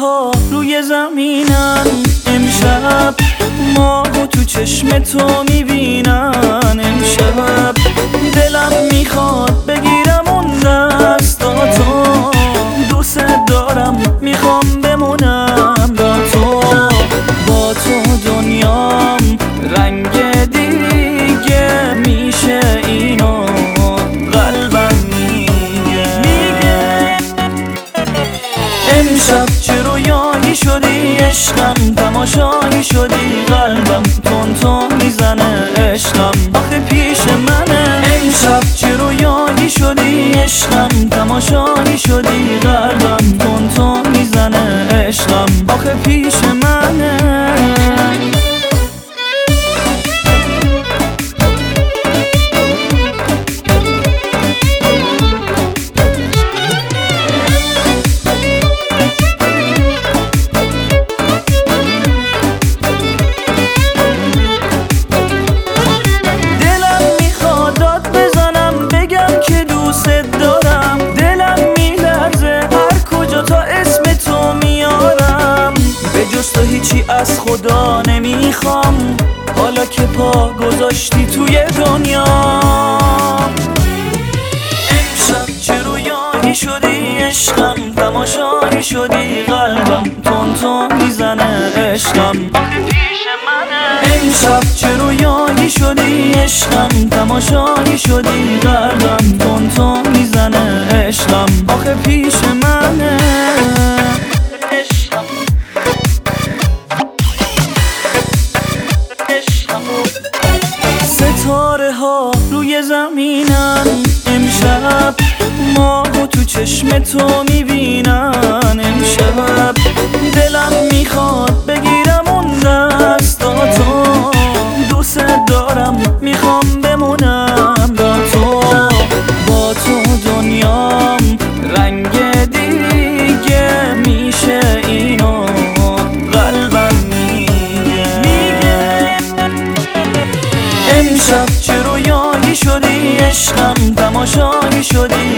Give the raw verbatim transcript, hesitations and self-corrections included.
ها روی زمینن، امشب ماهو تو چشم تو میبینن. امشب دلم میخواد بگیرم اون دستاتو، دوست دارم میخوام بمونم با تو. با تو دنیام رنگ دیگه میشه، اینو قلبم میگه. امشب چه رویایی شدی عشقم، تماشایی شدی قلبم تون تون میزنه عشقم آخه پیش منه. امشب چه رویایی شدی عشقم، تماشایی شدی قلبم تون تون میزنه عشقم آخه پیش منه. تو هیچی از خدا نمیخوام، حالا که پا گذاشتی توی دنیا. امشب چه رویایی شدی عشقم، تماشایی شدی قلبم تون تون میزنه عشقم آخه پیش منه. امشب چه رویایی شدی عشقم، تماشایی شدی قلبم تون تون میزنه عشقم آخه پیش منه. ستاره ها روی زمینن، امشب ماهو تو چشم تو میبینن. امشب دلم میخواد بگیرم اون دستاتو، دوست دارم میخوام بمونم با تو. با تو دنیام رنگ دیگه میشه، اینو قلبم میگه. امشب چه رویایی شدی عشقم، تماشایی شدی